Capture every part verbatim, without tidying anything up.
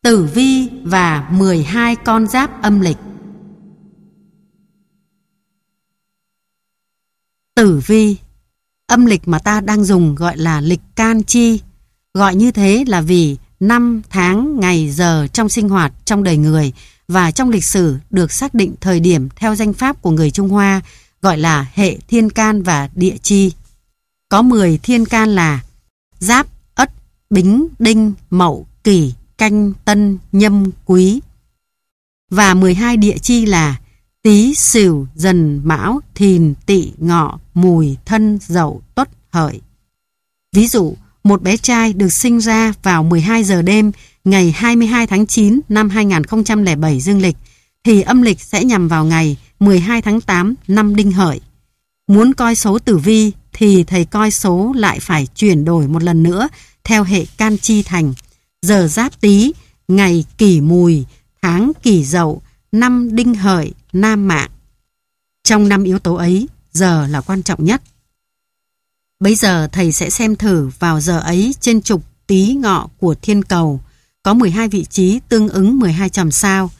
Tử vi và mười hai con giáp âm lịch. Tử vi, âm lịch mà ta đang dùng gọi là lịch can chi. Gọi như thế là vì năm, tháng, ngày, giờ trong sinh hoạt, trong đời người và trong lịch sử được xác định thời điểm theo danh pháp của người Trung Hoa, gọi là hệ thiên can và địa chi. Có mười thiên can là Giáp, Ất, Bính, Đinh, Mậu, Kỷ, Canh, Tân, Nhâm, Quý. Và mười hai địa chi là Tý, Sửu, Dần, Mão, Thìn, Tỵ, Ngọ, Mùi, Thân, Dậu, Tuất, Hợi. Ví dụ, một bé trai được sinh ra vào mười hai giờ đêm ngày hai mươi hai tháng chín năm hai nghìn không trăm lẻ bảy dương lịch thì âm lịch sẽ nhằm vào ngày mười hai tháng tám năm Đinh Hợi. Muốn coi số tử vi thì thầy coi số lại phải chuyển đổi một lần nữa theo hệ can chi thành giờ Giáp Tý, ngày Kỷ Mùi, tháng Kỷ Dậu, năm Đinh Hợi, nam mạng. Trong năm yếu tố ấy, giờ là quan trọng nhất. Bây giờ thầy sẽ xem thử vào giờ ấy trên trục Tý Ngọ của thiên cầu có mười hai vị trí tương ứng mười hai chòm sao.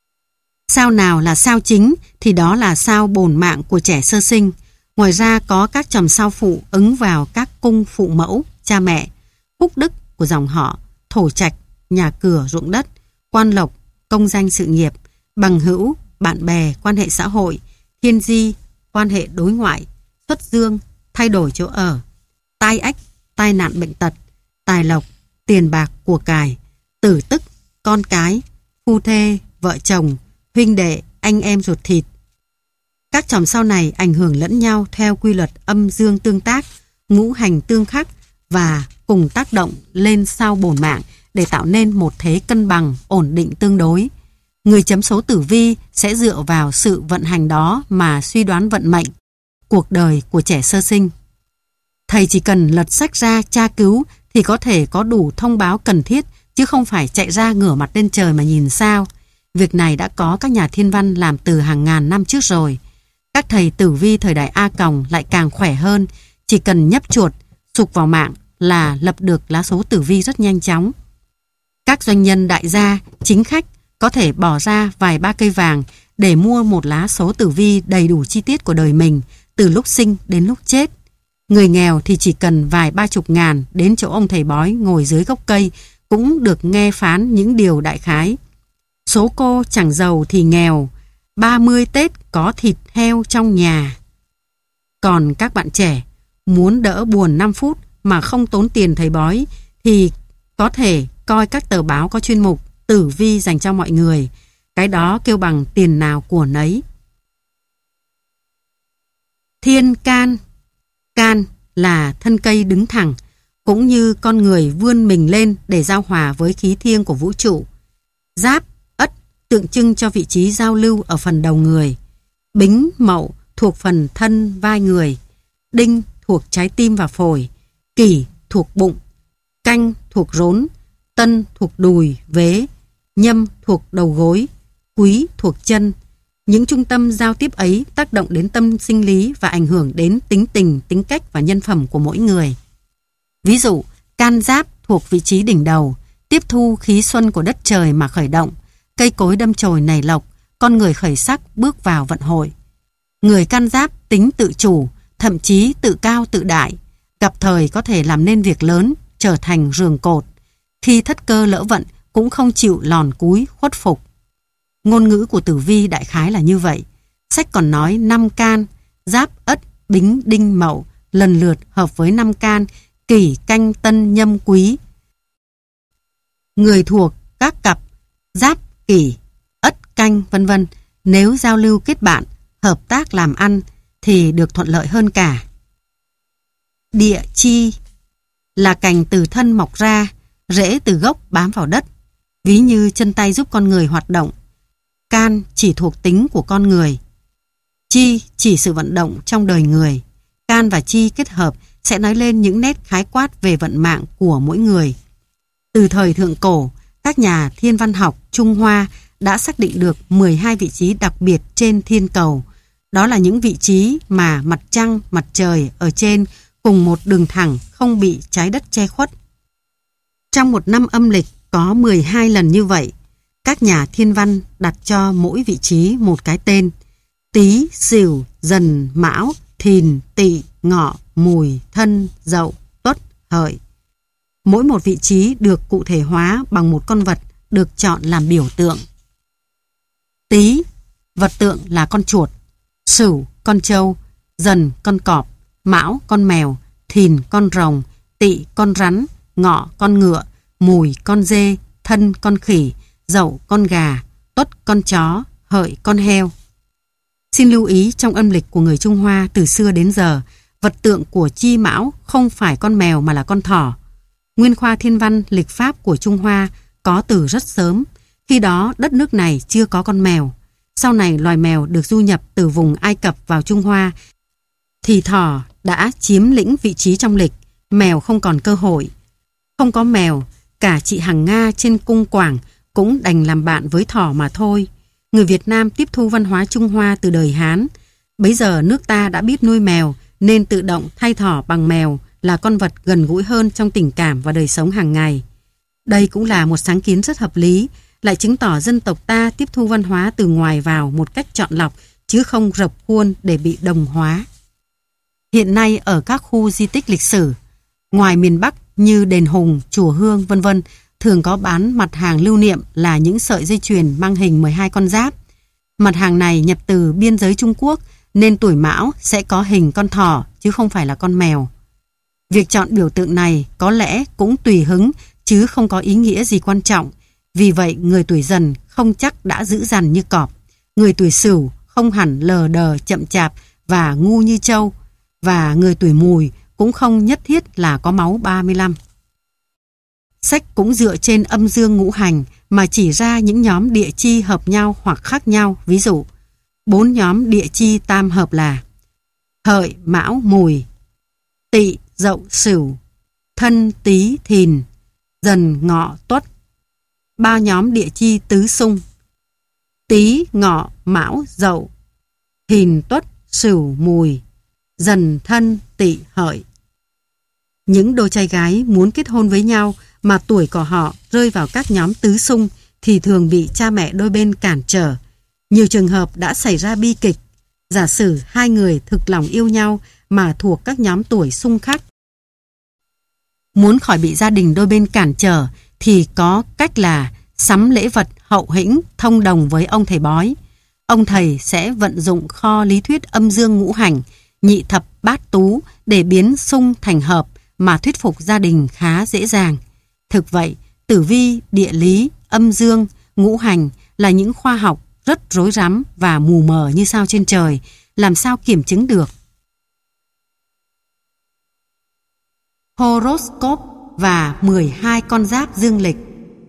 Sao nào là sao chính thì đó là sao bổn mạng của trẻ sơ sinh. Ngoài ra có các chòm sao phụ ứng vào các cung phụ mẫu, cha mẹ, phúc đức của dòng họ, thổ trạch, nhà cửa, ruộng đất, quan lộc, công danh sự nghiệp, bằng hữu, bạn bè, quan hệ xã hội, thiên di, quan hệ đối ngoại, xuất dương, thay đổi chỗ ở, tai ách, tai nạn bệnh tật, tài lộc, tiền bạc của cải, tử tức, con cái, phu thê, vợ chồng, huynh đệ, anh em ruột thịt. Các chòm sao này ảnh hưởng lẫn nhau theo quy luật âm dương tương tác, ngũ hành tương khắc và cùng tác động lên sao bổn mạng để tạo nên một thế cân bằng, ổn định tương đối. Người chấm số tử vi sẽ dựa vào sự vận hành đó mà suy đoán vận mệnh, cuộc đời của trẻ sơ sinh. Thầy chỉ cần lật sách ra tra cứu thì có thể có đủ thông báo cần thiết, chứ không phải chạy ra ngửa mặt lên trời mà nhìn sao. Việc này đã có các nhà thiên văn làm từ hàng ngàn năm trước rồi. Các thầy tử vi thời đại A Còng lại càng khỏe hơn, chỉ cần nhấp chuột, sục vào mạng là lập được lá số tử vi rất nhanh chóng. Các doanh nhân đại gia, chính khách có thể bỏ ra vài ba cây vàng để mua một lá số tử vi đầy đủ chi tiết của đời mình, từ lúc sinh đến lúc chết. Người nghèo thì chỉ cần vài ba chục ngàn đến chỗ ông thầy bói ngồi dưới gốc cây cũng được nghe phán những điều đại khái. Số cô chẳng giàu thì nghèo, ba mươi Tết có thịt heo trong nhà. Còn các bạn trẻ muốn đỡ buồn năm phút mà không tốn tiền thầy bói thì có thể coi các tờ báo có chuyên mục tử vi dành cho mọi người. Cái đó kêu bằng tiền nào của nấy. Thiên can. Can là thân cây đứng thẳng, cũng như con người vươn mình lên để giao hòa với khí thiêng của vũ trụ. Giáp, Ất tượng trưng cho vị trí giao lưu ở phần đầu người. Bính, Mậu thuộc phần thân vai người. Đinh thuộc trái tim và phổi. Kỷ thuộc bụng. Canh thuộc rốn. Tân thuộc đùi, vế. Nhâm thuộc đầu gối. Quý thuộc chân. Những trung tâm giao tiếp ấy tác động đến tâm sinh lý và ảnh hưởng đến tính tình, tính cách và nhân phẩm của mỗi người. Ví dụ, can giáp thuộc vị trí đỉnh đầu, tiếp thu khí xuân của đất trời mà khởi động, cây cối đâm chồi nảy lộc, con người khởi sắc bước vào vận hội. Người can giáp tính tự chủ, thậm chí tự cao tự đại, gặp thời có thể làm nên việc lớn, trở thành rường cột. Khi thất cơ lỡ vận cũng không chịu lòn cúi khuất phục. Ngôn ngữ của tử vi đại khái là như vậy. Sách còn nói năm can, Giáp, Ất, Bính, Đinh, Mậu lần lượt hợp với năm can, Kỷ, Canh, Tân, Nhâm, Quý. Người thuộc các cặp Giáp, Kỷ, Ất, Canh vân vân nếu giao lưu kết bạn, hợp tác làm ăn thì được thuận lợi hơn cả. Địa chi là cành từ thân mọc ra, rễ từ gốc bám vào đất, ví như chân tay giúp con người hoạt động. Can chỉ thuộc tính của con người. Chi chỉ sự vận động trong đời người. Can và chi kết hợp sẽ nói lên những nét khái quát về vận mạng của mỗi người. Từ thời thượng cổ, các nhà thiên văn học Trung Hoa đã xác định được mười hai vị trí đặc biệt trên thiên cầu. Đó là những vị trí mà mặt trăng, mặt trời ở trên cùng một đường thẳng không bị trái đất che khuất. Trong một năm âm lịch có mười hai lần như vậy. Các nhà thiên văn đặt cho mỗi vị trí một cái tên: Tý, Sửu, Dần, Mão, Thìn, Tỵ, Ngọ, Mùi, Thân, Dậu, Tuất, Hợi. Mỗi một vị trí được cụ thể hóa bằng một con vật được chọn làm biểu tượng. Tý, vật tượng là con chuột; Sửu, con trâu; Dần, con cọp; Mão, con mèo; Thìn, con rồng; Tỵ, con rắn; Ngọ, con ngựa; Mùi, con dê; Thân, con khỉ; Dậu, con gà; Tuất, con chó; Hợi, con heo. Xin lưu ý, trong âm lịch của người Trung Hoa từ xưa đến giờ, vật tượng của Chi Mão không phải con mèo mà là con thỏ. Nguyên khoa thiên văn lịch pháp của Trung Hoa có từ rất sớm, khi đó đất nước này chưa có con mèo. Sau này loài mèo được du nhập từ vùng Ai Cập vào Trung Hoa, thì thỏ đã chiếm lĩnh vị trí trong lịch, mèo không còn cơ hội. Không có mèo, cả chị Hằng Nga trên cung Quảng cũng đành làm bạn với thỏ mà thôi. Người Việt Nam tiếp thu văn hóa Trung Hoa từ đời Hán. Bấy giờ nước ta đã biết nuôi mèo nên tự động thay thỏ bằng mèo là con vật gần gũi hơn trong tình cảm và đời sống hàng ngày. Đây cũng là một sáng kiến rất hợp lý, lại chứng tỏ dân tộc ta tiếp thu văn hóa từ ngoài vào một cách chọn lọc, chứ không rập khuôn để bị đồng hóa. Hiện nay ở các khu di tích lịch sử, ngoài miền Bắc như đền Hùng, chùa Hương vân vân, thường có bán mặt hàng lưu niệm là những sợi dây chuyền mang hình mười hai con giáp. Mặt hàng này nhập từ biên giới Trung Quốc nên tuổi Mão sẽ có hình con thỏ chứ không phải là con mèo. Việc chọn biểu tượng này có lẽ cũng tùy hứng chứ không có ý nghĩa gì quan trọng. Vì vậy người tuổi Dần không chắc đã dữ dằn như cọp, người tuổi Sửu không hẳn lờ đờ chậm chạp và ngu như trâu, và người tuổi Mùi cũng không nhất thiết là có máu ba mươi lăm. Sách cũng dựa trên âm dương ngũ hành mà chỉ ra những nhóm địa chi hợp nhau hoặc khác nhau. Ví dụ, bốn nhóm địa chi tam hợp là Hợi, Mão, Mùi; Tỵ, Dậu, Sửu; Thân, Tý, Thìn; Dần, Ngọ, Tuất. Ba nhóm địa chi tứ xung: Tý, Ngọ, Mão, Dậu; Thìn, Tuất, Sửu, Mùi; Dần, Thân, Tỵ, Hợi. Những đôi trai gái muốn kết hôn với nhau mà tuổi của họ rơi vào các nhóm tứ xung thì thường bị cha mẹ đôi bên cản trở. Nhiều trường hợp đã xảy ra bi kịch. Giả sử hai người thực lòng yêu nhau mà thuộc các nhóm tuổi xung khác. Muốn khỏi bị gia đình đôi bên cản trở thì có cách là sắm lễ vật hậu hĩnh thông đồng với ông thầy bói. Ông thầy sẽ vận dụng kho lý thuyết âm dương ngũ hành, nhị thập bát tú để biến xung thành hợp mà thuyết phục gia đình khá dễ dàng. Thực vậy, tử vi, địa lý, âm dương, ngũ hành là những khoa học rất rối rắm và mù mờ như sao trên trời, làm sao kiểm chứng được. Horoscope và mười hai con giáp dương lịch.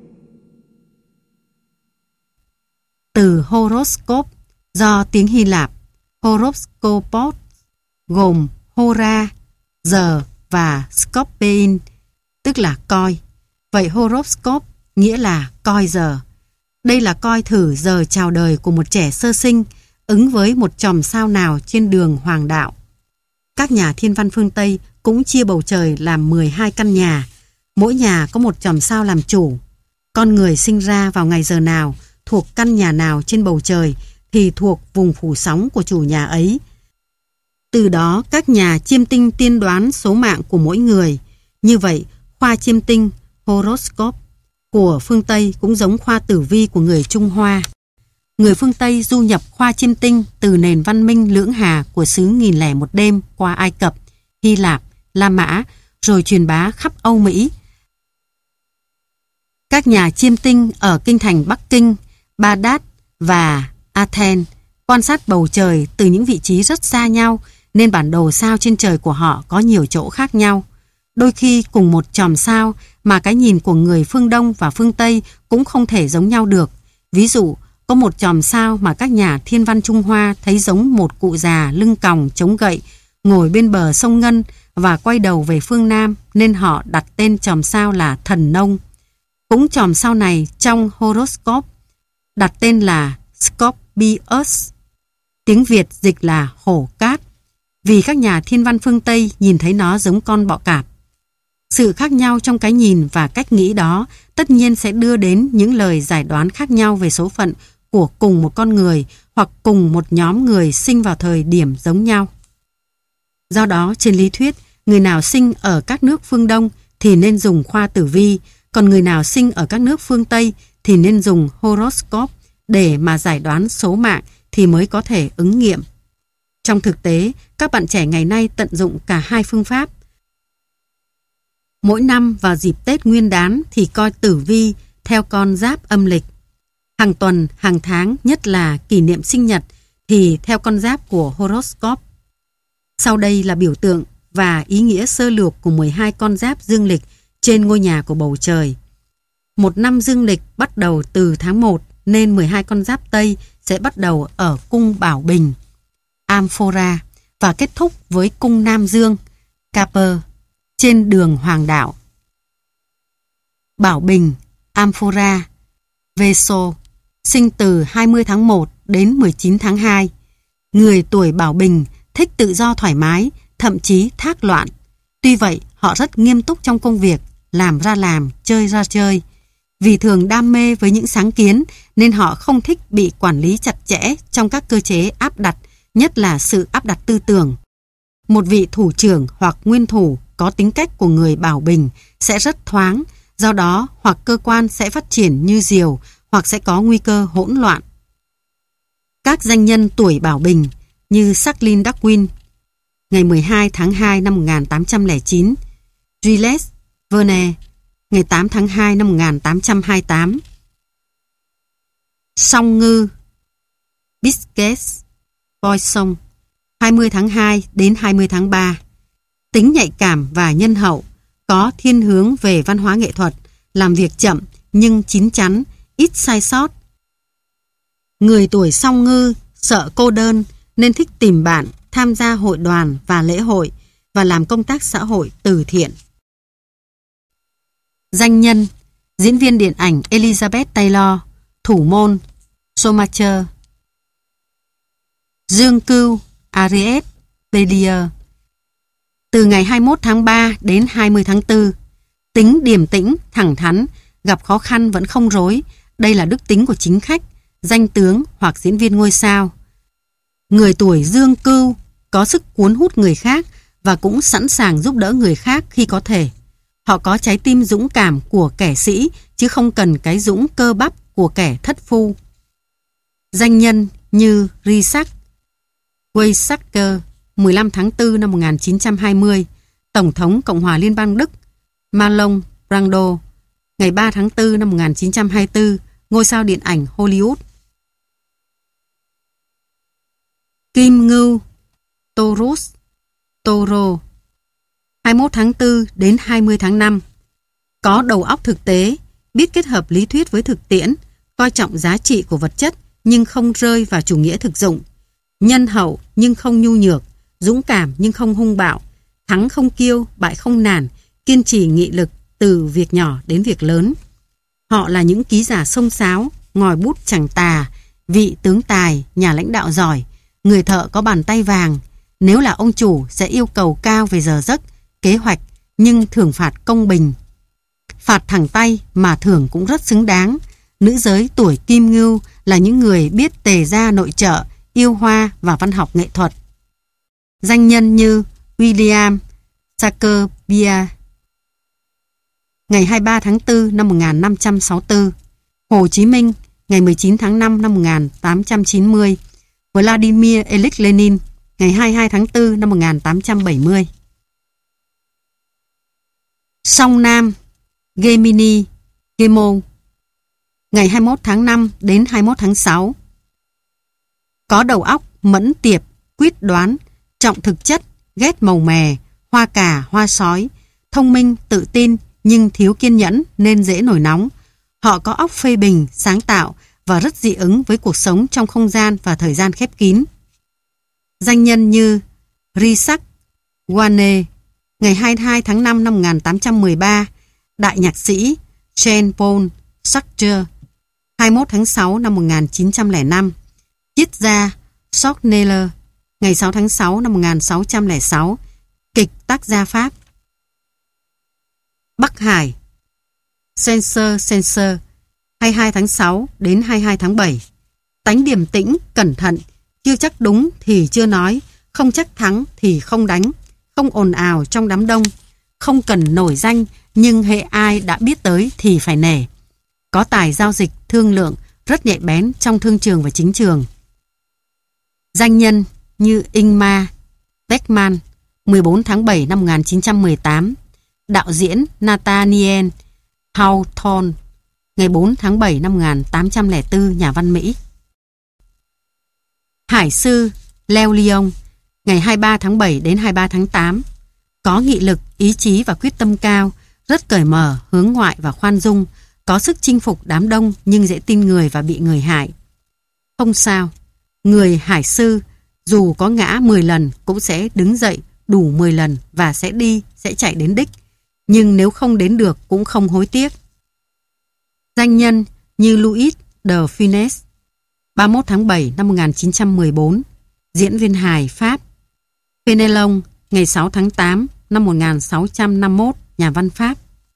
Từ horoscope do tiếng Hy Lạp horoskopos gồm hora, giờ và scorpion, tức là coi. Vậy horoscope nghĩa là coi giờ. Đây là coi thử giờ chào đời của một trẻ sơ sinh ứng với một chòm sao nào trên đường hoàng đạo. Các nhà thiên văn phương Tây cũng chia bầu trời làm mười hai căn nhà, mỗi nhà có một chòm sao làm chủ. Con người sinh ra vào ngày giờ nào, thuộc căn nhà nào trên bầu trời thì thuộc vùng phủ sóng của chủ nhà ấy. Từ đó các nhà chiêm tinh tiên đoán số mạng của mỗi người. Như vậy, khoa chiêm tinh horoscope của phương Tây cũng giống khoa tử vi của người Trung Hoa. Người phương Tây du nhập khoa chiêm tinh từ nền văn minh lưỡng hà của xứ nghìn lẻ một đêm qua Ai Cập, Hy Lạp, La Mã, rồi truyền bá khắp Âu Mỹ. Các nhà chiêm tinh ở kinh thành Bắc Kinh, Baghdad và Athens quan sát bầu trời từ những vị trí rất xa nhau, nên bản đồ sao trên trời của họ có nhiều chỗ khác nhau. Đôi khi cùng một chòm sao mà cái nhìn của người phương Đông và phương Tây cũng không thể giống nhau được. Ví dụ, có một chòm sao mà các nhà thiên văn Trung Hoa thấy giống một cụ già lưng còng chống gậy, ngồi bên bờ sông Ngân và quay đầu về phương Nam, nên họ đặt tên chòm sao là Thần Nông. Cũng chòm sao này trong horoscope đặt tên là Scorpius, tiếng Việt dịch là hổ cát, vì các nhà thiên văn phương Tây nhìn thấy nó giống con bọ cạp. Sự khác nhau trong cái nhìn và cách nghĩ đó tất nhiên sẽ đưa đến những lời giải đoán khác nhau về số phận của cùng một con người hoặc cùng một nhóm người sinh vào thời điểm giống nhau. Do đó, trên lý thuyết, người nào sinh ở các nước phương Đông thì nên dùng khoa tử vi, còn người nào sinh ở các nước phương Tây thì nên dùng horoscope để mà giải đoán số mạng thì mới có thể ứng nghiệm. Trong thực tế, các bạn trẻ ngày nay tận dụng cả hai phương pháp. Mỗi năm vào dịp Tết Nguyên đán thì coi tử vi theo con giáp âm lịch. Hàng tuần, hàng tháng, nhất là kỷ niệm sinh nhật thì theo con giáp của horoscope. Sau đây là biểu tượng và ý nghĩa sơ lược của mười hai con giáp dương lịch trên ngôi nhà của bầu trời. Một năm dương lịch bắt đầu từ tháng một nên mười hai con giáp Tây sẽ bắt đầu ở cung Bảo Bình, Amphora và kết thúc với cung Nam Dương, Capper, trên đường Hoàng đạo. Bảo Bình, Amphora, Veso, sinh từ hai mươi tháng một đến mười chín tháng hai. Người tuổi Bảo Bình thích tự do thoải mái, thậm chí thác loạn. Tuy vậy, họ rất nghiêm túc trong công việc, làm ra làm, chơi ra chơi. Vì thường đam mê với những sáng kiến nên họ không thích bị quản lý chặt chẽ trong các cơ chế áp đặt, nhất là sự áp đặt tư tưởng. Một vị thủ trưởng hoặc nguyên thủ có tính cách của người Bảo Bình sẽ rất thoáng, do đó hoặc cơ quan sẽ phát triển như diều hoặc sẽ có nguy cơ hỗn loạn. Các danh nhân tuổi Bảo Bình như Jacqueline Darwin, ngày mười hai tháng hai năm một nghìn tám trăm lẻ chín, Jules Verne, ngày tám tháng hai năm một nghìn tám trăm hai mươi tám. Song Ngư, Biscuits, Poisson, hai mươi tháng hai đến hai mươi tháng ba. Tính nhạy cảm và nhân hậu, có thiên hướng về văn hóa nghệ thuật, làm việc chậm nhưng chín chắn, ít sai sót. Người tuổi Song Ngư sợ cô đơn nên thích tìm bạn, tham gia hội đoàn và lễ hội và làm công tác xã hội từ thiện. Danh nhân, diễn viên điện ảnh Elizabeth Taylor, thủ môn Schumacher. Dương Cưu, Aries, Bélier. Từ ngày hai mươi mốt tháng ba đến hai mươi tháng tư, tính điềm tĩnh, thẳng thắn, gặp khó khăn vẫn không rối. Đây là đức tính của chính khách, danh tướng hoặc diễn viên ngôi sao. Người tuổi Dương Cưu có sức cuốn hút người khác và cũng sẵn sàng giúp đỡ người khác khi có thể. Họ có trái tim dũng cảm của kẻ sĩ chứ không cần cái dũng cơ bắp của kẻ thất phu. Danh nhân như Richard Weizsäcker, mười lăm tháng tư năm một nghìn chín trăm hai mươi, Tổng thống Cộng hòa Liên bang Đức, Marlon Brando, ngày ba tháng tư năm một nghìn chín trăm hai mươi tư, ngôi sao điện ảnh Hollywood. Kim Ngưu, Taurus, Toro, hai mươi mốt tháng tư đến hai mươi tháng năm. Có đầu óc thực tế, biết kết hợp lý thuyết với thực tiễn, coi trọng giá trị của vật chất nhưng không rơi vào chủ nghĩa thực dụng. Nhân hậu nhưng không nhu nhược, dũng cảm nhưng không hung bạo, thắng không kiêu, bại không nản, kiên trì nghị lực từ việc nhỏ đến việc lớn. Họ là những ký giả xông xáo, ngòi bút chẳng tà, vị tướng tài, nhà lãnh đạo giỏi, người thợ có bàn tay vàng. Nếu là ông chủ sẽ yêu cầu cao về giờ giấc, kế hoạch, nhưng thưởng phạt công bình. Phạt thẳng tay mà thưởng cũng rất xứng đáng. Nữ giới tuổi Kim Ngưu là những người biết tề ra nội trợ, yêu hoa và văn học nghệ thuật. Danh nhân như William Shakespeare, ngày hai mươi ba tháng tư năm một nghìn năm trăm sáu mươi tư, Hồ Chí Minh, ngày mười chín tháng năm năm một nghìn tám trăm chín mươi, Vladimir Ilyich Lenin, ngày hai mươi hai tháng tư năm một nghìn tám trăm bảy mươi. Song Nam, Gemini, Gemo, ngày hai mươi mốt tháng năm đến hai mươi mốt tháng sáu. Có đầu óc mẫn tiệp, quyết đoán, trọng thực chất, ghét màu mè, hoa cà, hoa sói, thông minh, tự tin nhưng thiếu kiên nhẫn nên dễ nổi nóng. Họ có óc phê bình, sáng tạo và rất dị ứng với cuộc sống trong không gian và thời gian khép kín. Danh nhân như Richard Wagner, ngày hai mươi hai tháng năm năm một nghìn tám trăm mười ba, đại nhạc sĩ Jean-Paul Sartre, hai mươi mốt tháng sáu năm một nghìn chín trăm lẻ năm, triết gia Schorneller, ngày sáu tháng sáu năm một nghìn sáu trăm lẻ sáu, kịch tác gia Pháp. Bắc Hải. Sensor Sensor, hai mươi hai tháng sáu đến hai mươi hai tháng bảy. Tánh điềm tĩnh, cẩn thận, chưa chắc đúng thì chưa nói, không chắc thắng thì không đánh, không ồn ào trong đám đông, không cần nổi danh nhưng hễ ai đã biết tới thì phải nể. Có tài giao dịch, thương lượng, rất nhạy bén trong thương trường và chính trường. Danh nhân như Ingmar Bergman, mười bốn tháng bảy năm một nghìn chín trăm mười tám, đạo diễn Nathaniel Hawthorne, ngày bốn tháng bảy năm một nghìn tám trăm lẻ bốn, nhà văn Mỹ. Hải sư Leo Leon, ngày hai mươi ba tháng bảy đến hai mươi ba tháng tám, có nghị lực, ý chí và quyết tâm cao, rất cởi mở, hướng ngoại và khoan dung, có sức chinh phục đám đông nhưng dễ tin người và bị người hại. Không sao, người hải sư dù có ngã mười lần cũng sẽ đứng dậy đủ mười lần và sẽ đi, sẽ chạy đến đích. Nhưng nếu không đến được cũng không hối tiếc. Danh nhân như Louis de Funès, ba mươi mốt tháng bảy năm một nghìn chín trăm mười bốn, diễn viên hài Pháp. Fénelon, ngày sáu tháng tám năm một nghìn sáu trăm năm mươi mốt, nhà văn Pháp.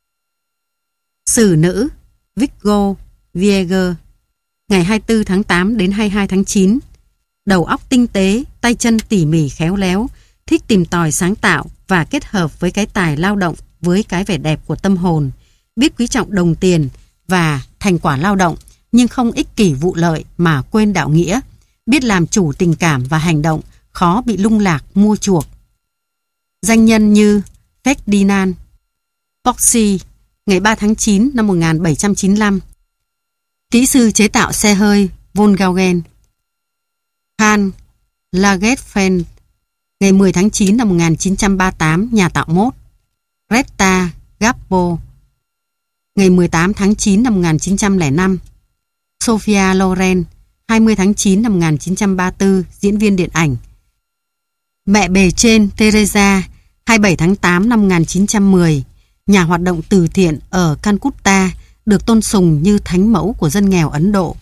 Sử nữ Victor Vieger, ngày hai mươi tư tháng tám đến hai mươi hai tháng chín. Đầu óc tinh tế, tay chân tỉ mỉ khéo léo, thích tìm tòi sáng tạo và kết hợp với cái tài lao động với cái vẻ đẹp của tâm hồn, biết quý trọng đồng tiền và thành quả lao động nhưng không ích kỷ vụ lợi mà quên đạo nghĩa, biết làm chủ tình cảm và hành động, khó bị lung lạc mua chuộc. Danh nhân như Ferdinand Porsche, ngày ba tháng chín năm một nghìn bảy trăm chín mươi lăm, kỹ sư chế tạo xe hơi Volkswagen. Karl Lagerfeld, ngày mười tháng chín năm một nghìn chín trăm ba mươi tám, nhà tạo mốt. Greta Garbo, ngày mười tám tháng chín năm một nghìn chín trăm lẻ năm. Sophia Loren, hai mươi tháng chín năm một nghìn chín trăm ba mươi tư, diễn viên điện ảnh. Mẹ bề trên Teresa, hai mươi bảy tháng tám năm một nghìn chín trăm mười, nhà hoạt động từ thiện ở Calcutta, được tôn sùng như thánh mẫu của dân nghèo Ấn Độ.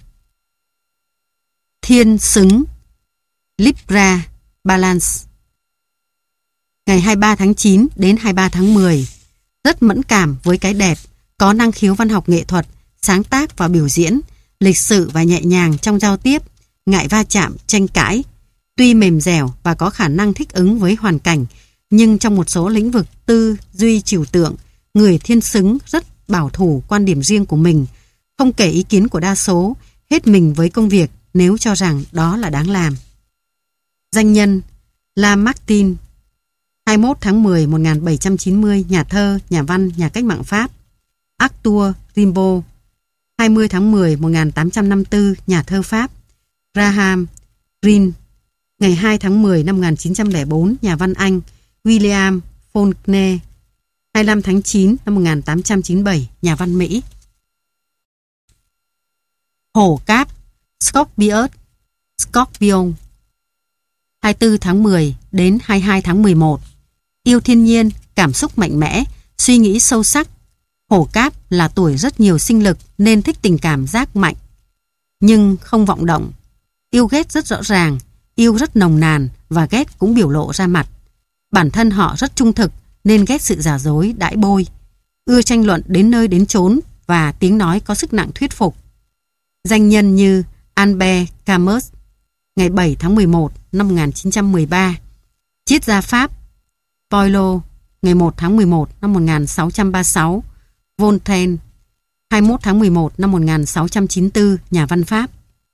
Thiên xứng Libra Balance, ngày hai mươi ba tháng chín đến hai mươi ba tháng mười, rất mẫn cảm với cái đẹp, có năng khiếu văn học nghệ thuật, sáng tác và biểu diễn, lịch sự và nhẹ nhàng trong giao tiếp, ngại va chạm, tranh cãi. Tuy mềm dẻo và có khả năng thích ứng với hoàn cảnh, nhưng trong một số lĩnh vực tư duy trừu tượng, người thiên xứng rất bảo thủ quan điểm riêng của mình, không kể ý kiến của đa số, hết mình với công việc nếu cho rằng đó là đáng làm. Danh nhân Lamartine, hai mươi mốt tháng mười một nghìn bảy trăm chín mươi, nhà thơ, nhà văn, nhà cách mạng Pháp. Arthur Rimbaud, hai mươi tháng mười một nghìn tám trăm năm mươi tư, nhà thơ Pháp. Graham Greene, ngày hai tháng mười năm một nghìn chín trăm lẻ bốn, nhà văn Anh. William Faulkner, hai mươi lăm tháng chín năm một nghìn tám trăm chín mươi bảy, nhà văn Mỹ. Hổ cáp Scorpius Scorpion, hai mươi tư tháng mười đến hai mươi hai tháng mười một. Yêu thiên nhiên, cảm xúc mạnh mẽ, suy nghĩ sâu sắc. Hổ cáp là tuổi rất nhiều sinh lực nên thích tình cảm giác mạnh, nhưng không vọng động. Yêu ghét rất rõ ràng, yêu rất nồng nàn và ghét cũng biểu lộ ra mặt. Bản thân họ rất trung thực nên ghét sự giả dối, đãi bôi. Ưa tranh luận đến nơi đến chốn và tiếng nói có sức nặng thuyết phục. Danh nhân như Albert Camus, ngày bảy tháng mười một năm một nghìn chín trăm mười ba. Triết gia Pháp Boileau, ngày một tháng mười một năm một nghìn sáu trăm ba mươi sáu. Voltaire, hai mươi mốt tháng mười một năm một nghìn sáu trăm chín mươi tư, nhà văn Pháp.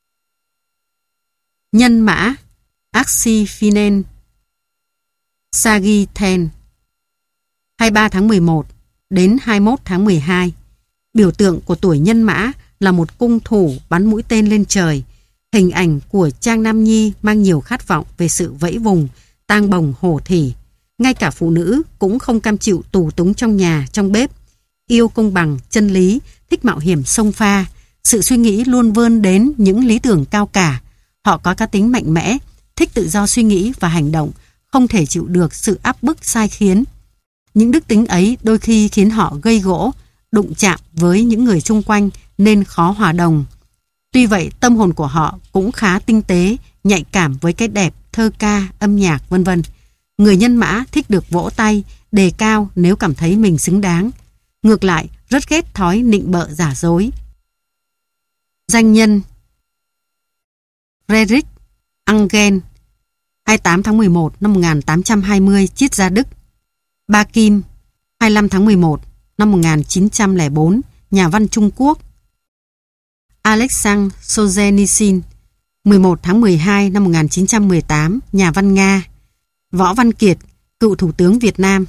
Nhân mã Axiphanes Sagittarius, hai mươi ba tháng mười một đến hai mươi mốt tháng mười hai. Biểu tượng của tuổi nhân mã là một cung thủ bắn mũi tên lên trời. Hình ảnh của Trang Nam Nhi mang nhiều khát vọng về sự vẫy vùng, tang bồng hổ thỉ. Ngay cả phụ nữ cũng không cam chịu tù túng trong nhà, trong bếp. Yêu công bằng, chân lý, thích mạo hiểm xông pha. Sự suy nghĩ luôn vươn đến những lý tưởng cao cả. Họ có cá tính mạnh mẽ, thích tự do suy nghĩ và hành động, không thể chịu được sự áp bức sai khiến. Những đức tính ấy đôi khi khiến họ gây gỗ, đụng chạm với những người xung quanh nên khó hòa đồng. Tuy vậy, tâm hồn của họ cũng khá tinh tế, nhạy cảm với cái đẹp, thơ ca, âm nhạc, vân vân. Người nhân mã thích được vỗ tay, đề cao nếu cảm thấy mình xứng đáng. ngược lại rất ghét thói nịnh bợ giả dối. Danh nhân Friedrich Engels, hai mươi tám tháng mười một năm một nghìn tám trăm hai mươi, triết gia Đức. Ba Kim, hai mươi lăm tháng mười một năm một nghìn chín trăm lẻ bốn, nhà văn Trung Quốc. Alexander Solzhenitsyn, mười một tháng mười hai năm một nghìn chín trăm mười tám, nhà văn Nga. Võ Văn Kiệt, cựu Thủ tướng Việt Nam.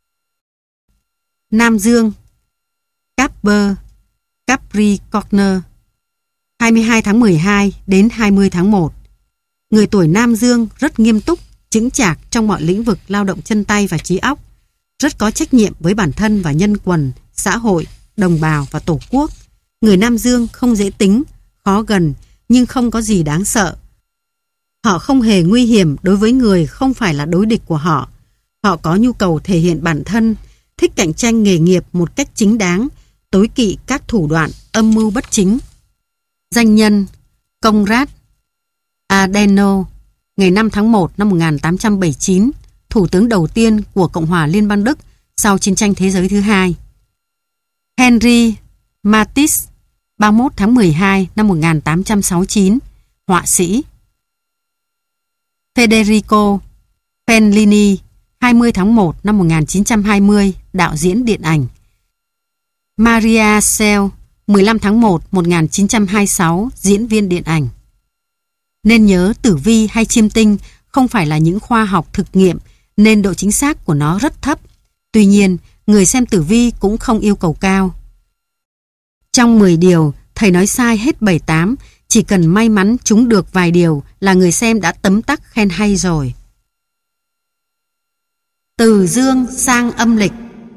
Nam Dương Casper Capricorner, hai mươi hai tháng mười hai đến hai mươi tháng một. Người tuổi Nam Dương rất nghiêm túc, chững chạc trong mọi lĩnh vực lao động chân tay và trí óc, rất có trách nhiệm với bản thân và nhân quần, xã hội, đồng bào và tổ quốc. Người Nam Dương không dễ tính, khó gần nhưng không có gì đáng sợ. Họ không hề nguy hiểm đối với người không phải là đối địch của họ. Họ có nhu cầu thể hiện bản thân, thích cạnh tranh nghề nghiệp một cách chính đáng, tối kỵ các thủ đoạn âm mưu bất chính. Danh nhân Konrad Adenauer, ngày năm tháng một năm một nghìn tám trăm bảy mươi chín, thủ tướng đầu tiên của Cộng hòa Liên bang Đức sau chiến tranh thế giới thứ hai. Henry Matisse, ba mươi mốt tháng mười hai năm một nghìn tám trăm sáu mươi chín, họa sĩ. Federico Fellini, hai mươi tháng một năm một nghìn chín trăm hai mươi, đạo diễn điện ảnh. Maria Schell, mười lăm tháng một năm một nghìn chín trăm hai mươi sáu, diễn viên điện ảnh. Nên nhớ tử vi hay chiêm tinh không phải là những khoa học thực nghiệm nên độ chính xác của nó rất thấp. Tuy nhiên, người xem tử vi cũng không yêu cầu cao. Trong mười điều, thầy nói sai hết bảy tám, chỉ cần may mắn trúng được vài điều là người xem đã tấm tắc khen hay rồi. Từ dương sang âm lịch.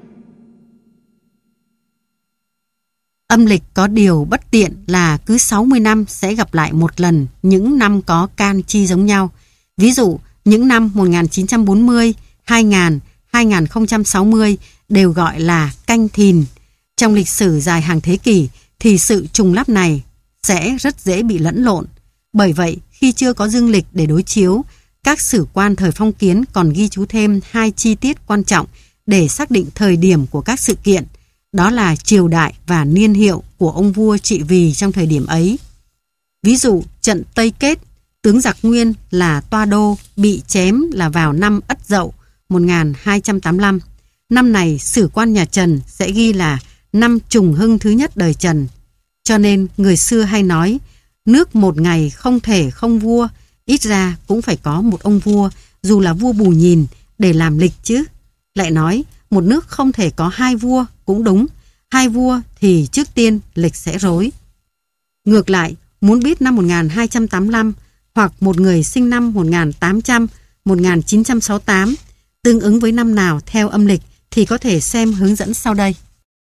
Âm lịch có điều bất tiện là cứ sáu mươi năm sẽ gặp lại một lần những năm có can chi giống nhau. Ví dụ, những năm một nghìn chín trăm bốn mươi, hai nghìn, hai nghìn không trăm sáu mươi đều gọi là Canh Thìn. Trong lịch sử dài hàng thế kỷ thì sự trùng lắp này sẽ rất dễ bị lẫn lộn. Bởi vậy, khi chưa có dương lịch để đối chiếu, các sử quan thời phong kiến còn ghi chú thêm hai chi tiết quan trọng để xác định thời điểm của các sự kiện. Đó là triều đại và niên hiệu của ông vua trị vì trong thời điểm ấy. Ví dụ, trận Tây Kết, tướng giặc Nguyên là Toa Đô bị chém là vào năm Ất Dậu một nghìn hai trăm tám mươi lăm. Năm này, sử quan nhà Trần sẽ ghi là năm trùng hưng thứ nhất đời Trần. Cho nên, người xưa hay nói, nước một ngày không thể không vua, ít ra cũng phải có một ông vua, dù là vua bù nhìn, để làm lịch chứ. Lại nói, một nước không thể có hai vua, cũng đúng. Hai vua thì trước tiên lịch sẽ rối. Ngược lại, muốn biết năm một nghìn hai trăm tám mươi lăm hoặc một người sinh năm một nghìn tám trăm, một nghìn chín trăm sáu mươi tám tương ứng với năm nào theo âm lịch thì có thể xem hướng dẫn sau đây.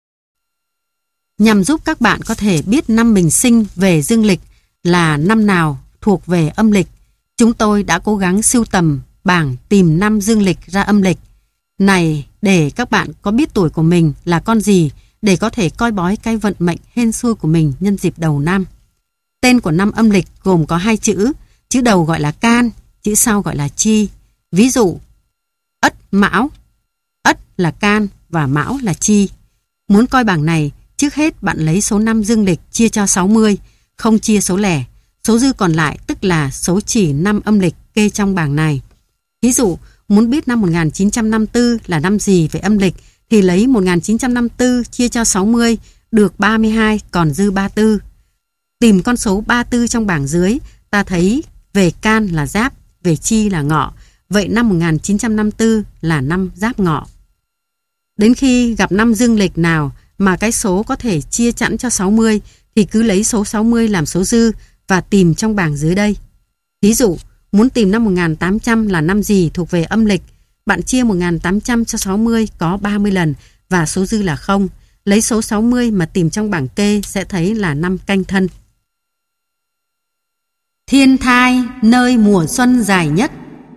Nhằm giúp các bạn có thể biết năm mình sinh về dương lịch là năm nào thuộc về âm lịch, chúng tôi đã cố gắng sưu tầm bảng tìm năm dương lịch ra âm lịch này để các bạn có biết tuổi của mình là con gì để có thể coi bói cái vận mệnh hên xui của mình nhân dịp đầu năm. Tên của năm âm lịch gồm có hai chữ, chữ đầu gọi là Can, chữ sau gọi là Chi. Ví dụ, Ất Mão, Ất là Can và Mão là Chi. Muốn coi bảng này, trước hết bạn lấy số năm dương lịch chia cho sáu mươi, không chia số lẻ. Số dư còn lại tức là số chỉ năm âm lịch kê trong bảng này. Ví dụ, muốn biết năm một nghìn chín trăm năm mươi tư là năm gì về âm lịch thì lấy một nghìn chín trăm năm mươi tư chia cho sáu mươi được ba mươi hai, còn dư ba mươi tư. Tìm con số ba mươi tư trong bảng dưới, ta thấy về Can là Giáp, về Chi là Ngọ. Vậy năm một nghìn chín trăm năm mươi tư là năm Giáp Ngọ. Đến khi gặp năm dương lịch nào mà cái số có thể chia chẵn cho sáu mươi thì cứ lấy số sáu mươi làm số dư và tìm trong bảng dưới đây. Ví dụ, muốn tìm năm một nghìn tám trăm là năm gì thuộc về âm lịch, bạn chia một nghìn tám trăm cho sáu mươi có ba mươi lần và số dư là không. Lấy số sáu mươi mà tìm trong bảng kê sẽ thấy là năm Canh Thân. Thiên thai nơi mùa xuân dài nhất.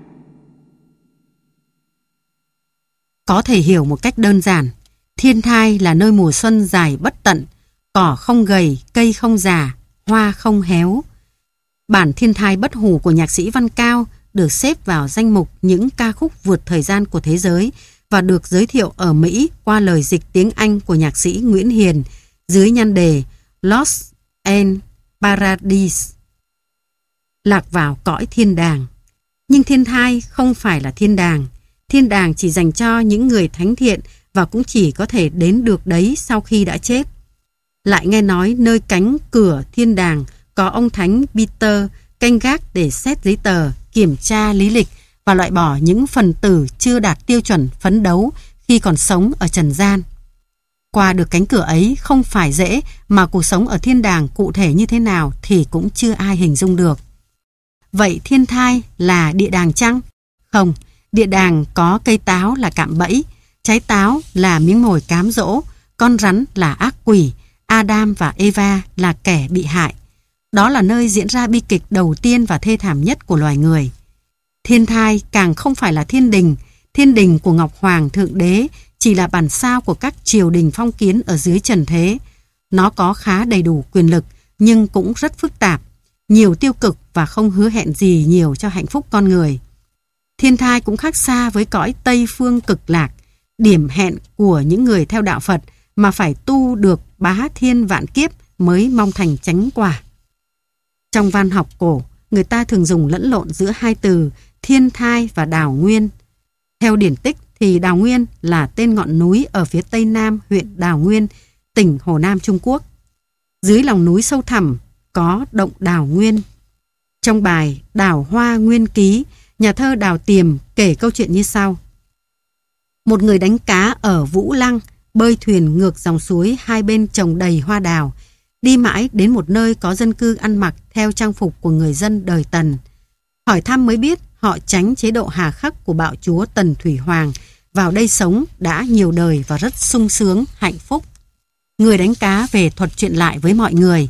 Có thể hiểu một cách đơn giản, thiên thai là nơi mùa xuân dài bất tận, cỏ không gầy, cây không già, hoa không héo. Bản Thiên thai bất hủ của nhạc sĩ Văn Cao được xếp vào danh mục những ca khúc vượt thời gian của thế giới và được giới thiệu ở Mỹ qua lời dịch tiếng Anh của nhạc sĩ Nguyễn Hiền dưới nhan đề Lost in Paradise, lạc vào cõi thiên đàng. Nhưng thiên thai không phải là thiên đàng. Thiên đàng chỉ dành cho những người thánh thiện và cũng chỉ có thể đến được đấy sau khi đã chết. Lại nghe nói nơi cánh cửa thiên đàng có ông thánh Peter canh gác để xét giấy tờ, kiểm tra lý lịch và loại bỏ những phần tử chưa đạt tiêu chuẩn phấn đấu khi còn sống ở trần gian. Qua được cánh cửa ấy không phải dễ, mà cuộc sống ở thiên đàng cụ thể như thế nào thì cũng chưa ai hình dung được. Vậy thiên thai là địa đàng chăng? Không, địa đàng có cây táo là cạm bẫy, trái táo là miếng mồi cám dỗ, con rắn là ác quỷ, Adam và Eva là kẻ bị hại. Đó là nơi diễn ra bi kịch đầu tiên và thê thảm nhất của loài người. Thiên thai càng không phải là thiên đình. Thiên đình của Ngọc Hoàng Thượng Đế chỉ là bản sao của các triều đình phong kiến ở dưới trần thế. Nó có khá đầy đủ quyền lực nhưng cũng rất phức tạp, nhiều tiêu cực và không hứa hẹn gì nhiều cho hạnh phúc con người. Thiên thai cũng khác xa với cõi Tây Phương Cực Lạc, điểm hẹn của những người theo đạo Phật mà phải tu được bá thiên vạn kiếp mới mong thành chánh quả. Trong văn học cổ, người ta thường dùng lẫn lộn giữa hai từ thiên thai và đào nguyên. Theo điển tích thì Đào Nguyên là tên ngọn núi ở phía tây nam huyện Đào Nguyên, tỉnh Hồ Nam, Trung Quốc. Dưới lòng núi sâu thẳm có động Đào Nguyên. Trong bài Đào Hoa Nguyên Ký, nhà thơ Đào Tiềm kể câu chuyện như sau. Một người đánh cá ở Vũ Lăng, bơi thuyền ngược dòng suối hai bên trồng đầy hoa đào, đi mãi đến một nơi có dân cư ăn mặc theo trang phục của người dân đời Tần. Hỏi thăm mới biết họ tránh chế độ hà khắc của bạo chúa Tần Thủy Hoàng, vào đây sống đã nhiều đời và rất sung sướng, hạnh phúc. Người đánh cá về thuật chuyện lại với mọi người.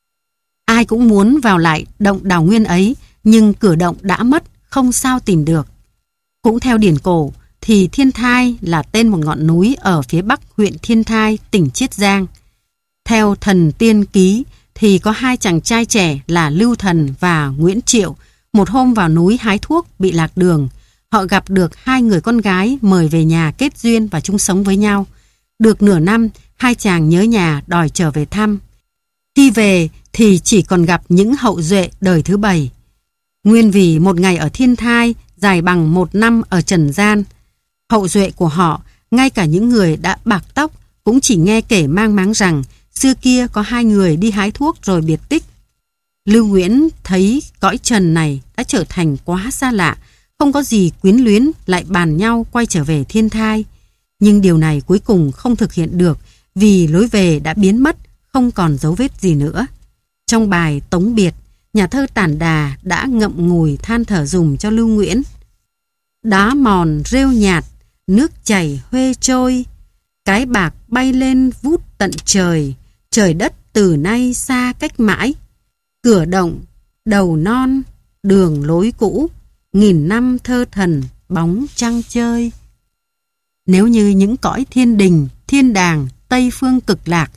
Ai cũng muốn vào lại động Đào Nguyên ấy, nhưng cửa động đã mất, không sao tìm được. Cũng theo điển cổ, thì Thiên Thai là tên một ngọn núi ở phía bắc huyện Thiên Thai, tỉnh Chiết Giang. Theo Thần Tiên Ký thì có hai chàng trai trẻ là Lưu Thần và Nguyễn Triệu, một hôm vào núi hái thuốc bị lạc đường. Họ gặp được hai người con gái mời về nhà kết duyên và chung sống với nhau. Được nửa năm, hai chàng nhớ nhà đòi trở về thăm. Khi về thì chỉ còn gặp những hậu duệ đời thứ bảy. Nguyên vì một ngày ở Thiên Thai dài bằng một năm ở trần gian. Hậu duệ của họ, ngay cả những người đã bạc tóc, cũng chỉ nghe kể mang máng rằng xưa kia có hai người đi hái thuốc rồi biệt tích. Lưu Nguyễn thấy cõi trần này đã trở thành quá xa lạ, không có gì quyến luyến, lại bàn nhau quay trở về Thiên Thai. Nhưng điều này cuối cùng không thực hiện được vì lối về đã biến mất, không còn dấu vết gì nữa. Trong bài Tống Biệt, nhà thơ Tản Đà đã ngậm ngùi than thở dùm cho Lưu Nguyễn. Đá mòn rêu nhạt, nước chảy huê trôi, cái bạc bay lên vút tận trời, trời đất từ nay xa cách mãi. Cửa động, đầu non, đường lối cũ, nghìn năm thơ thần, bóng trăng chơi. Nếu như những cõi thiên đình, thiên đàng, Tây Phương Cực Lạc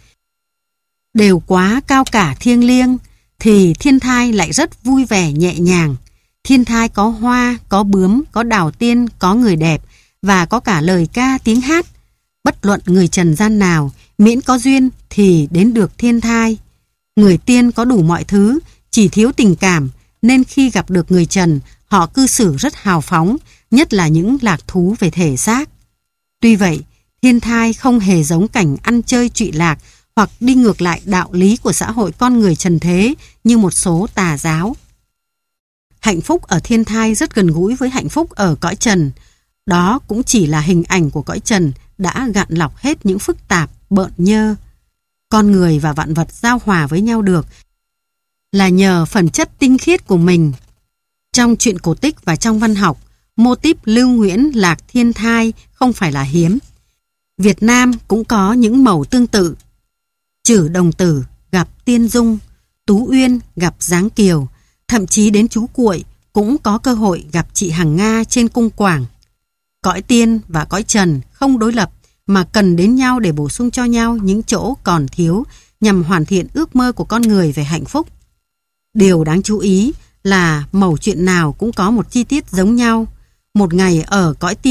đều quá cao cả thiêng liêng, thì Thiên Thai lại rất vui vẻ nhẹ nhàng. Thiên Thai có hoa, có bướm, có đào tiên, có người đẹp và có cả lời ca tiếng hát. Bất luận người trần gian nào, miễn có duyên thì đến được Thiên Thai. Người tiên có đủ mọi thứ, chỉ thiếu tình cảm, nên khi gặp được người trần, họ cư xử rất hào phóng, nhất là những lạc thú về thể xác. Tuy vậy, Thiên Thai không hề giống cảnh ăn chơi trụy lạc hoặc đi ngược lại đạo lý của xã hội con người trần thế như một số tà giáo. Hạnh phúc ở Thiên Thai rất gần gũi với hạnh phúc ở cõi trần. Đó cũng chỉ là hình ảnh của cõi trần đã gạn lọc hết những phức tạp, bợn nhơ. Con người và vạn vật giao hòa với nhau được là nhờ phẩm chất tinh khiết của mình. Trong truyện cổ tích và trong văn học, mô típ Lưu Nguyễn lạc Thiên Thai không phải là hiếm. Việt Nam cũng có những mẩu tương tự. Chử Đồng Tử gặp Tiên Dung, Tú Uyên gặp Giáng Kiều, thậm chí đến chú Cuội cũng có cơ hội gặp chị Hằng Nga trên cung Quảng. Cõi tiên và cõi trần không đối lập mà cần đến nhau để bổ sung cho nhau những chỗ còn thiếu nhằm hoàn thiện ước mơ của con người về hạnh phúc. Điều đáng chú ý là mẩu chuyện nào cũng có một chi tiết giống nhau. Một ngày ở cõi tiên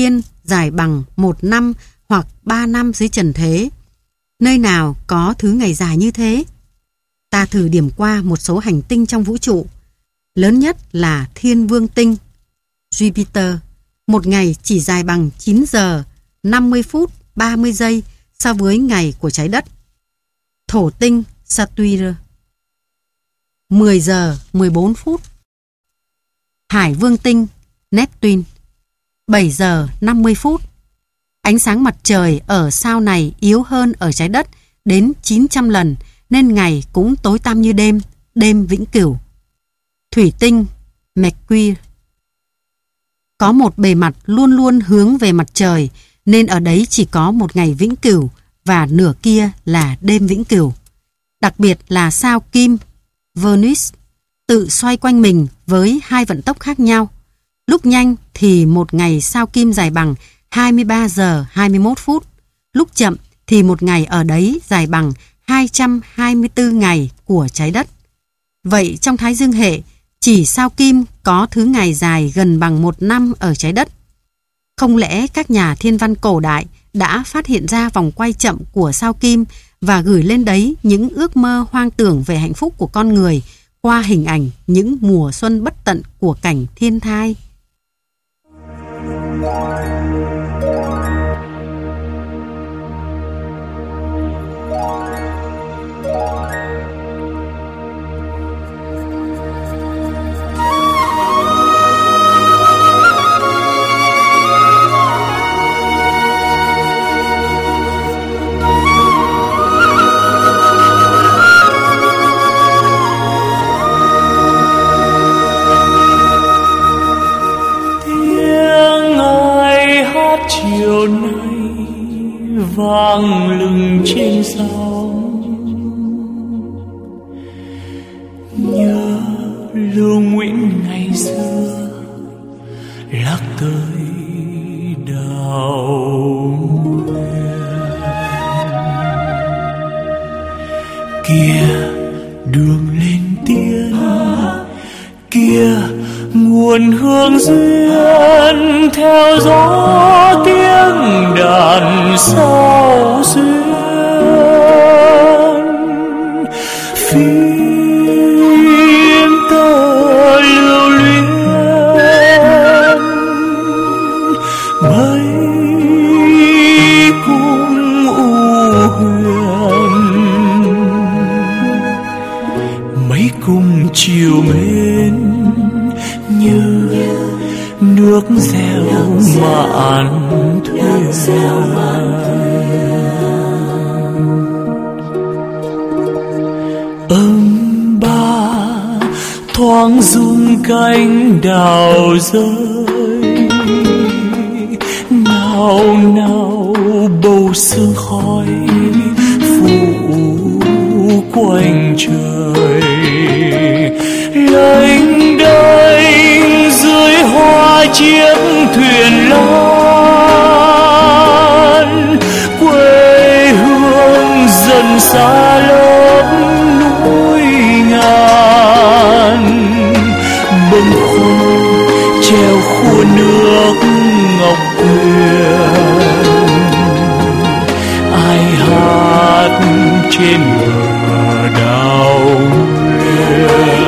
dài bằng một năm hoặc ba năm dưới trần thế. Nơi nào có thứ ngày dài như thế? Ta thử điểm qua một số hành tinh trong vũ trụ. Lớn nhất là Thiên Vương tinh, Jupiter. Một ngày chỉ dài bằng chín giờ, năm mươi phút, ba mươi giây so với ngày của trái đất. Thổ tinh, Saturn, mười giờ, mười bốn phút. Hải Vương tinh, Neptune, bảy giờ, năm mươi phút. Ánh sáng mặt trời ở sao này yếu hơn ở trái đất đến chín trăm lần, nên ngày cũng tối tăm như đêm, đêm vĩnh cửu. Thủy tinh, Mercury, có một bề mặt luôn luôn hướng về mặt trời, nên ở đấy chỉ có một ngày vĩnh cửu và nửa kia là đêm vĩnh cửu. Đặc biệt là sao Kim, Venus, tự xoay quanh mình với hai vận tốc khác nhau. Lúc nhanh thì một ngày sao Kim dài bằng hai mươi ba giờ hai mươi mốt phút. Lúc chậm thì một ngày ở đấy dài bằng hai trăm hai mươi tư ngày của trái đất. Vậy trong Thái Dương hệ, chỉ sao Kim có thứ ngày dài gần bằng một năm ở trái đất. Không lẽ các nhà thiên văn cổ đại đã phát hiện ra vòng quay chậm của sao Kim và gửi lên đấy những ước mơ hoang tưởng về hạnh phúc của con người qua hình ảnh những mùa xuân bất tận của cảnh thiên thai? Chiều nay vang lừng trên sóng, nhớ Lưu Nguyễn ngày xưa lắc tới đào nguyên. Kia đường lên tiên, kia nguồn hương duyên, theo gió tiếng đàn sao xuyên. Phim tơ lưu luyến, mây cung u huyền, mây cung chiều mến như nước reo mạn thuyền. Âm ba thoáng rung cánh đào rơi, nào nào bầu sương khói phủ quanh trời. Lênh đênh dưới hoa chiếc thuyền lan, quê hương dần xa lớp núi ngàn. Bâng khuâng treo khua nước ngọc huyền, ai hát trên bờ đào nguyên.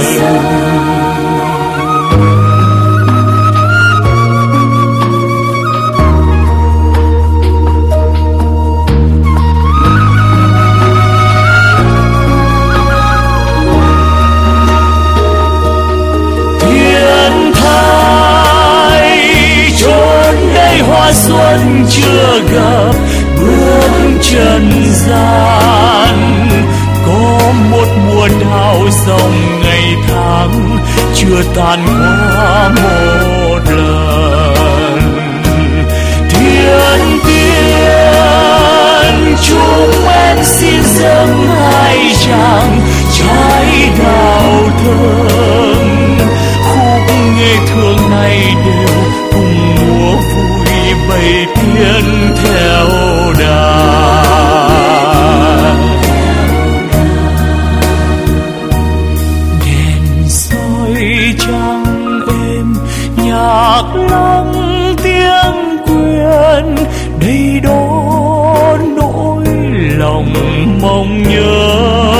Xuân chưa gặp bước trần gian, có một mùa đào dòng ngày tháng chưa tan qua một lần. Thiên tiên chúng em xin dâng hai tràng trái đào thơm, khúc nghệ thường này đều cùng múa vui bầy tiên theo đàn. Đèn soi trăng êm nhạc lắng tiếng quê, quên đầy đó nỗi lòng mong nhớ.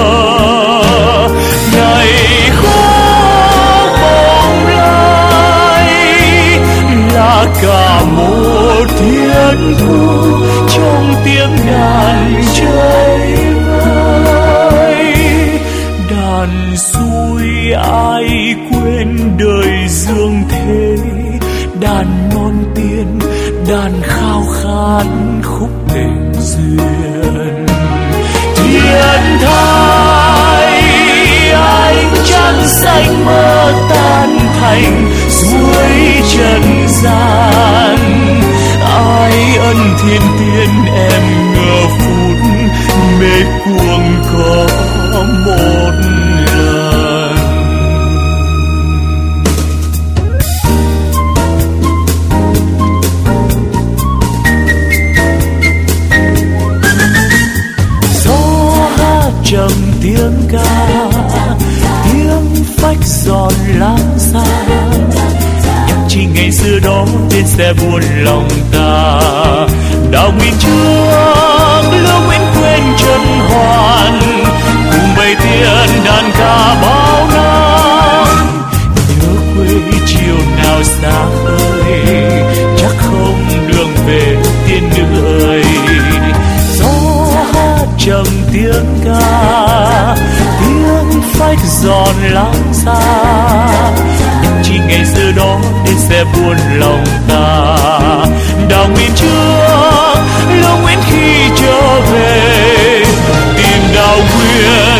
Ngày khó bồng lai là cả một thiên thu trong tiếng đàn chơi vơi. Đàn xuôi ai quên đời dương thế, đàn non tiên đàn khao khát khúc tình duyên. Thiên thai ánh trăng xanh mơ tan thành suối trần gian. Ai ân thiên tiên em ngờ phút mê cuồng có một lần. Gió hát trầm tiếng ca, tiếng phách giòn lãng xa, chỉ ngày xưa đó nên sẽ buồn lòng ta. Đào Nguyên Chương, Lưu Nguyễn quên chân hoàn, cùng bầy tiên đàn ca bao năm. Nhớ quê chiều nào xa khơi, chắc không đường về tiên nữ ơi. Gió hát trầm tiếng ca, tiếng phách giòn lãng xa, chỉ ngày xưa đó nên sẽ buồn lòng ta. Đào Nguyên Chương, Lưu Nguyễn khi trở về tìm Đào Nguyên.